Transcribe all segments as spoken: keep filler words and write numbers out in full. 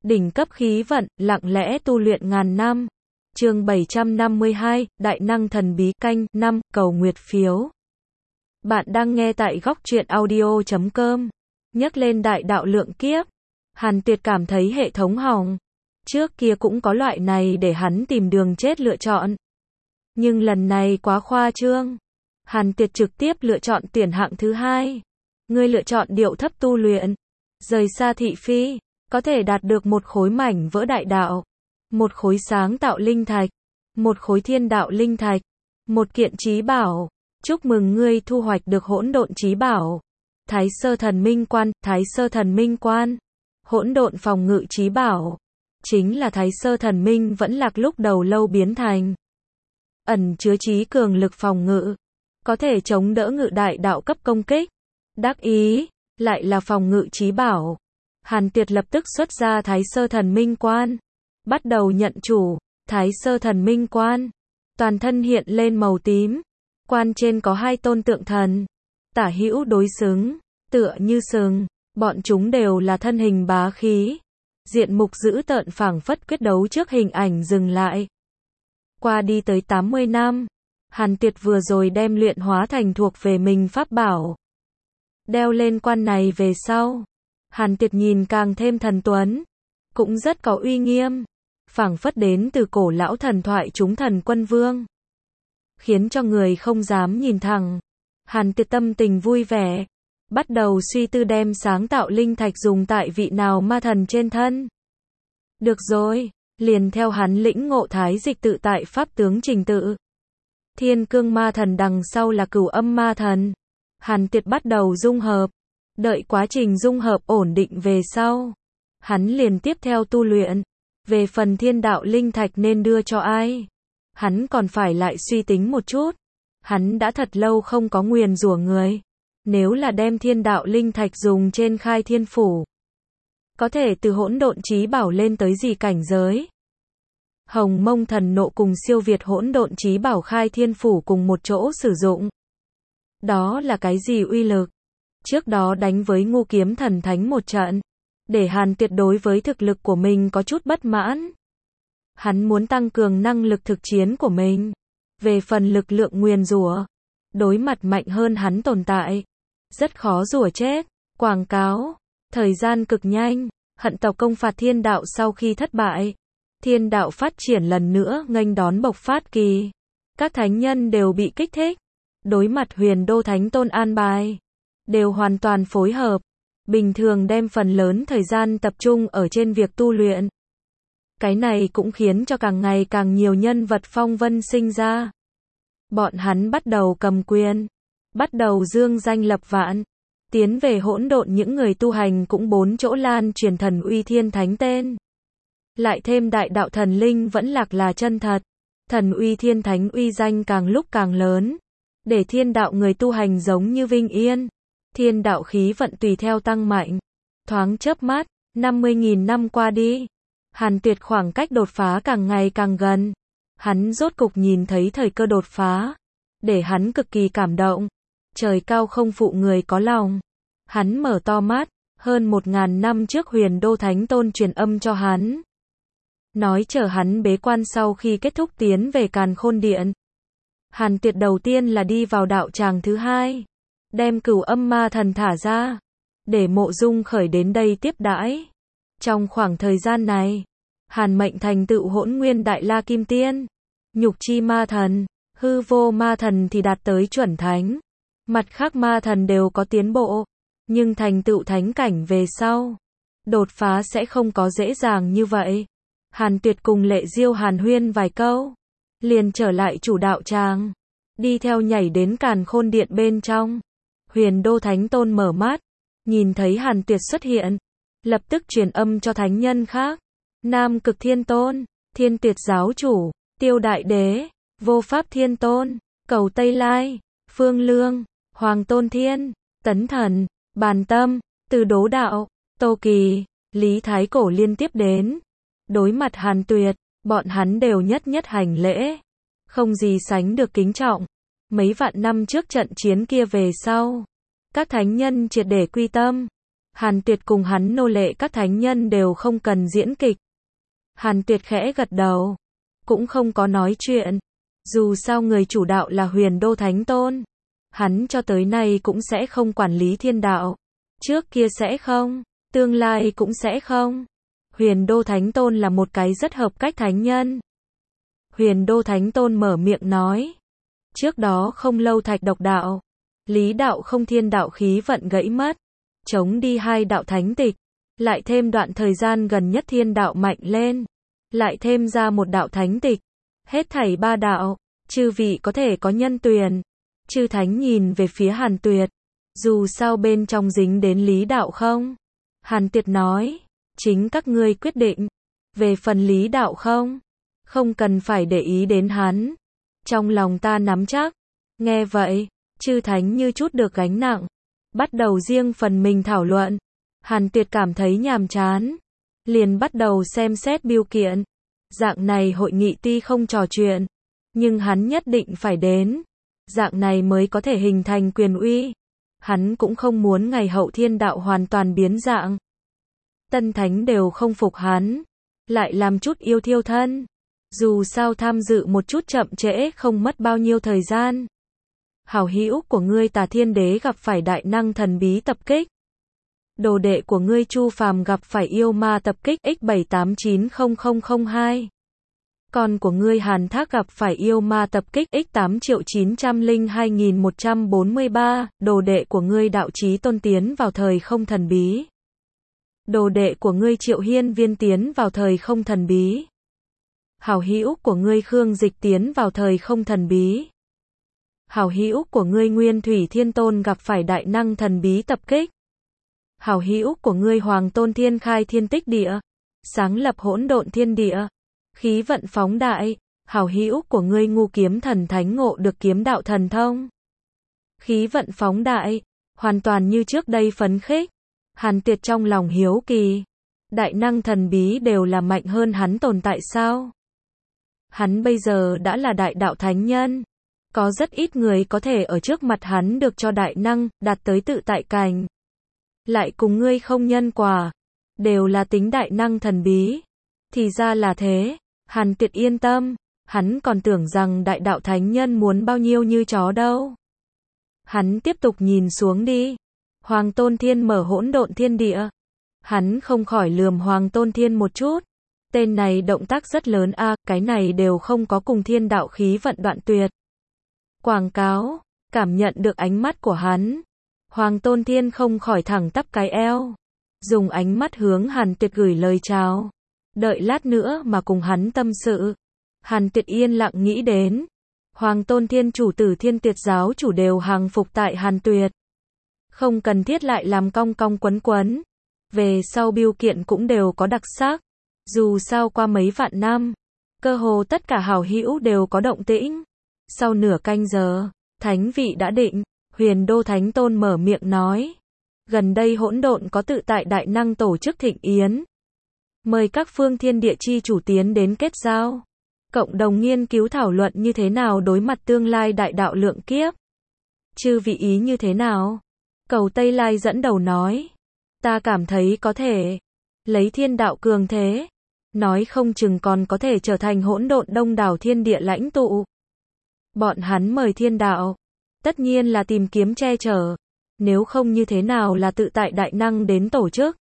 Đỉnh cấp khí vận, lặng lẽ tu luyện ngàn năm. Chương bảy trăm năm mươi hai, Đại năng thần bí, canh năm, cầu nguyệt phiếu. Bạn đang nghe tại góc truyện audio chấm com. Nhắc lên đại đạo lượng kiếp, Hàn Tuyệt cảm thấy hệ thống hỏng. Trước kia cũng có loại này để hắn tìm đường chết lựa chọn. Nhưng lần này quá khoa trương. Hàn Tuyệt trực tiếp lựa chọn tuyển hạng thứ hai. Ngươi lựa chọn điệu thấp tu luyện, rời xa thị phi, có thể đạt được một khối mảnh vỡ đại đạo, một khối sáng tạo linh thạch, một khối thiên đạo linh thạch, một kiện chí bảo. Chúc mừng ngươi thu hoạch được hỗn độn chí bảo. Thái sơ thần minh quan, thái sơ thần minh quan. Hỗn độn phòng ngự chí bảo. Chính là thái sơ thần minh vẫn lạc lúc đầu lâu biến thành. Ẩn chứa chí cường lực phòng ngự. Có thể chống đỡ ngự đại đạo cấp công kích. Đắc ý, lại là phòng ngự chí bảo. Hàn Tuyệt lập tức xuất ra thái sơ thần minh quan. Bắt đầu nhận chủ, thái sơ thần minh quan. Toàn thân hiện lên màu tím. Quan trên có hai tôn tượng thần. Tả hữu đối xứng, tựa như sừng. Bọn chúng đều là thân hình bá khí. Diện mục dữ tợn phảng phất quyết đấu trước hình ảnh dừng lại. Qua đi tới tám mươi năm, Hàn Tuyệt vừa rồi đem luyện hóa thành thuộc về mình pháp bảo. Đeo lên quan này về sau, Hàn Tuyệt nhìn càng thêm thần tuấn, cũng rất có uy nghiêm, phảng phất đến từ cổ lão thần thoại chúng thần quân vương, khiến cho người không dám nhìn thẳng. Hàn Tuyệt tâm tình vui vẻ, bắt đầu suy tư đem sáng tạo linh thạch dùng tại vị nào ma thần trên thân. Được rồi, liền theo hắn lĩnh ngộ thái dịch tự tại pháp tướng trình tự. Thiên cương ma thần đằng sau là cửu âm ma thần. Hàn Tuyệt bắt đầu dung hợp. Đợi quá trình dung hợp ổn định về sau, hắn liền tiếp theo tu luyện. Về phần thiên đạo linh thạch nên đưa cho ai, hắn còn phải lại suy tính một chút. Hắn đã thật lâu không có nguyền rủa người. Nếu là đem thiên đạo linh thạch dùng trên khai thiên phủ, có thể từ hỗn độn chí bảo lên tới gì cảnh giới. Hồng Mông thần nộ cùng siêu việt hỗn độn chí bảo khai thiên phủ cùng một chỗ sử dụng. Đó là cái gì uy lực? Trước đó đánh với Ngũ Kiếm Thần Thánh một trận, để Hàn Tuyệt đối với thực lực của mình có chút bất mãn. Hắn muốn tăng cường năng lực thực chiến của mình. Về phần lực lượng nguyền rủa, đối mặt mạnh hơn hắn tồn tại, rất khó rủa chết. Quảng cáo, thời gian cực nhanh, hận tộc công phạt thiên đạo sau khi thất bại. Thiên đạo phát triển lần nữa nghênh đón bộc phát kỳ. Các thánh nhân đều bị kích thích. Đối mặt Huyền Đô Thánh Tôn an bài, đều hoàn toàn phối hợp. Bình thường đem phần lớn thời gian tập trung ở trên việc tu luyện. Cái này cũng khiến cho càng ngày càng nhiều nhân vật phong vân sinh ra. Bọn hắn bắt đầu cầm quyền, bắt đầu dương danh lập vạn, tiến về hỗn độn. Những người tu hành cũng bốn chỗ lan truyền thần uy thiên thánh tên. Lại thêm đại đạo thần linh vẫn lạc là chân thật. Thần uy thiên thánh uy danh càng lúc càng lớn, để thiên đạo người tu hành giống như vinh yên. Thiên đạo khí vận tùy theo tăng mạnh. Thoáng chớp mắt, năm mươi nghìn năm qua đi, Hàn Tuyệt khoảng cách đột phá càng ngày càng gần. Hắn rốt cục nhìn thấy thời cơ đột phá, để hắn cực kỳ cảm động. Trời cao không phụ người có lòng. Hắn mở to mắt, hơn một ngàn năm trước Huyền Đô Thánh Tôn truyền âm cho hắn, nói chờ hắn bế quan sau khi kết thúc tiến về Càn Khôn Điện. Hàn Tuyệt đầu tiên là đi vào đạo tràng thứ hai, đem cửu âm ma thần thả ra, để Mộ Dung Khởi đến đây tiếp đãi. Trong khoảng thời gian này, Hàn Mệnh thành tựu hỗn nguyên đại la kim tiên, nhục chi ma thần, hư vô ma thần thì đạt tới chuẩn thánh. Mặt khác ma thần đều có tiến bộ, nhưng thành tựu thánh cảnh về sau, đột phá sẽ không có dễ dàng như vậy. Hàn Tuyệt cùng Lệ Diêu hàn huyên vài câu, liền trở lại chủ đạo tràng, đi theo nhảy đến Càn Khôn Điện bên trong. Huyền Đô Thánh Tôn mở mắt, nhìn thấy Hàn Tuyệt xuất hiện, lập tức truyền âm cho thánh nhân khác. Nam Cực Thiên Tôn, Thiên Tuyệt Giáo Chủ, Tiêu Đại Đế, Vô Pháp Thiên Tôn, Cầu Tây Lai, Phương Lương, Hoàng Tôn Thiên, Tấn Thần, Bàn Tâm, Từ Đố Đạo, Tô Kỳ, Lý Thái Cổ liên tiếp đến. Đối mặt Hàn Tuyệt, bọn hắn đều nhất nhất hành lễ, không gì sánh được kính trọng. Mấy vạn năm trước trận chiến kia về sau, các thánh nhân triệt để quy tâm. Hàn Tuyệt cùng hắn nô lệ các thánh nhân đều không cần diễn kịch. Hàn Tuyệt khẽ gật đầu, cũng không có nói chuyện. Dù sao người chủ đạo là Huyền Đô Thánh Tôn. Hắn cho tới nay cũng sẽ không quản lý thiên đạo. Trước kia sẽ không, tương lai cũng sẽ không. Huyền Đô Thánh Tôn là một cái rất hợp cách thánh nhân. Huyền Đô Thánh Tôn mở miệng nói. Trước đó không lâu Thạch Độc đạo, Lý đạo không thiên đạo khí vận gãy mất. Chống đi hai đạo thánh tịch. Lại thêm đoạn thời gian gần nhất thiên đạo mạnh lên. Lại thêm ra một đạo thánh tịch. Hết thảy ba đạo. Chư vị có thể có nhân tuyển. Chư thánh nhìn về phía Hàn Tuyệt. Dù sao bên trong dính đến Lý đạo không? Hàn Tuyệt nói. Chính các ngươi quyết định. Về phần Lý đạo không? Không cần phải để ý đến hắn. Trong lòng ta nắm chắc. Nghe vậy, chư thánh như chút được gánh nặng. Bắt đầu riêng phần mình thảo luận. Hàn Tuyệt cảm thấy nhàm chán. Liền bắt đầu xem xét biêu kiện. Dạng này hội nghị tuy không trò chuyện. Nhưng hắn nhất định phải đến. Dạng này mới có thể hình thành quyền uy. Hắn cũng không muốn ngày hậu thiên đạo hoàn toàn biến dạng. Tân thánh đều không phục hắn. Lại làm chút yêu thiêu thân. Dù sao tham dự một chút chậm trễ không mất bao nhiêu thời gian. Hảo hữu của ngươi Tà Thiên Đế gặp phải đại năng thần bí tập kích. Đồ đệ của ngươi Chu Phàm gặp phải yêu ma tập kích x bảy tám chín không không không hai. Con của ngươi Hàn Thác gặp phải yêu ma tập kích x tám triệu chín trăm lẻ hai nghìn một trăm bốn mươi ba. Đồ đệ của ngươi Đạo Chí Tôn tiến vào thời không thần bí. Đồ đệ của ngươi Triệu Hiên Viên tiến vào thời không thần bí. Hảo hữu của ngươi Khương Dịch tiến vào thời không thần bí. Hảo hữu của ngươi Nguyên Thủy Thiên Tôn gặp phải đại năng thần bí tập kích. Hảo hữu của ngươi Hoàng Tôn Thiên khai thiên tích địa, sáng lập hỗn độn thiên địa, khí vận phóng đại. Hảo hữu của ngươi Ngu Kiếm Thần thánh ngộ được kiếm đạo thần thông, khí vận phóng đại, hoàn toàn như trước đây phấn khích. Hàn Tuyệt trong lòng hiếu kỳ, đại năng thần bí đều là mạnh hơn hắn tồn tại sao? Hắn bây giờ đã là đại đạo thánh nhân. Có rất ít người có thể ở trước mặt hắn được cho đại năng, đạt tới tự tại cảnh. Lại cùng ngươi không nhân quả. Đều là tính đại năng thần bí. Thì ra là thế. Hàn Tuyệt yên tâm. Hắn còn tưởng rằng đại đạo thánh nhân muốn bao nhiêu như chó đâu. Hắn tiếp tục nhìn xuống đi. Hoàng Tôn Thiên mở hỗn độn thiên địa. Hắn không khỏi lườm Hoàng Tôn Thiên một chút. Tên này động tác rất lớn a, à, cái này đều không có cùng thiên đạo khí vận đoạn tuyệt. Quảng cáo, cảm nhận được ánh mắt của hắn. Hoàng Tôn Thiên không khỏi thẳng tắp cái eo. Dùng ánh mắt hướng Hàn Tuyệt gửi lời chào. Đợi lát nữa mà cùng hắn tâm sự. Hàn Tuyệt yên lặng nghĩ đến. Hoàng Tôn Thiên chủ tử Thiên Tuyệt giáo chủ đều hàng phục tại Hàn Tuyệt. Không cần thiết lại làm cong cong quấn quấn. Về sau biêu kiện cũng đều có đặc sắc. Dù sao qua mấy vạn năm, cơ hồ tất cả hảo hữu đều có động tĩnh. Sau nửa canh giờ, thánh vị đã định, Huyền Đô Thánh Tôn mở miệng nói. Gần đây hỗn độn có tự tại đại năng tổ chức thịnh yến. Mời các phương thiên địa chi chủ tiến đến kết giao. Cộng đồng nghiên cứu thảo luận như thế nào đối mặt tương lai đại đạo lượng kiếp. Chư vị ý như thế nào? Cầu Tây Lai dẫn đầu nói. Ta cảm thấy có thể. Lấy thiên đạo cường thế. Nói không chừng còn có thể trở thành hỗn độn đông đảo thiên địa lãnh tụ. Bọn hắn mời thiên đạo. Tất nhiên là tìm kiếm che chở. Nếu không như thế nào là tự tại đại năng đến tổ chức.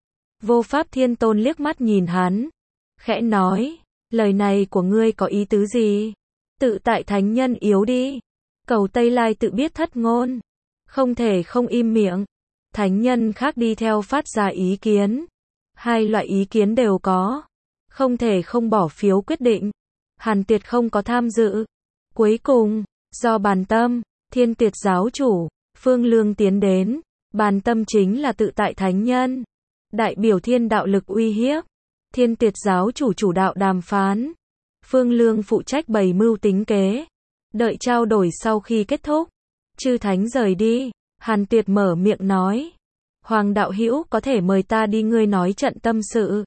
Vô Pháp Thiên Tôn liếc mắt nhìn hắn. Khẽ nói. Lời này của ngươi có ý tứ gì? Tự tại thánh nhân yếu đi. Cầu Tây Lai tự biết thất ngôn. Không thể không im miệng. Thánh nhân khác đi theo phát ra ý kiến. Hai loại ý kiến đều có. Không thể không bỏ phiếu quyết định. Hàn Tuyệt không có tham dự. Cuối cùng, do Bàn Tâm, Thiên Tuyệt giáo chủ, Phương Lương tiến đến. Bàn Tâm chính là tự tại thánh nhân. Đại biểu thiên đạo lực uy hiếp. Thiên Tuyệt giáo chủ chủ đạo đàm phán. Phương Lương phụ trách bày mưu tính kế. Đợi trao đổi sau khi kết thúc. Chư thánh rời đi. Hàn Tuyệt mở miệng nói. Hoàng đạo hữu có thể mời ta đi ngươi nói trận tâm sự.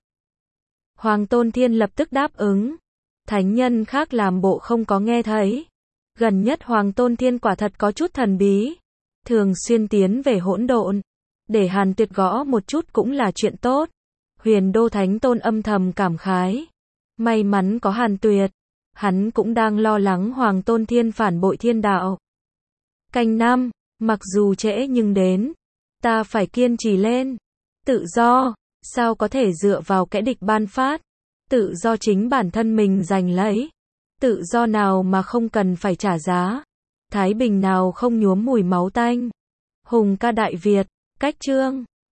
Hoàng Tôn Thiên lập tức đáp ứng. Thánh nhân khác làm bộ không có nghe thấy. Gần nhất Hoàng Tôn Thiên quả thật có chút thần bí. Thường xuyên tiến về hỗn độn. Để Hàn Tuyệt gõ một chút cũng là chuyện tốt. Huyền Đô Thánh Tôn âm thầm cảm khái. May mắn có Hàn Tuyệt. Hắn cũng đang lo lắng Hoàng Tôn Thiên phản bội thiên đạo. Canh năm, mặc dù trễ nhưng đến. Ta phải kiên trì lên. Tự do, sao có thể dựa vào kẻ địch ban phát. Tự do chính bản thân mình giành lấy. Tự do nào mà không cần phải trả giá. Thái bình nào không nhuốm mùi máu tanh. Hùng ca Đại Việt, cách chương.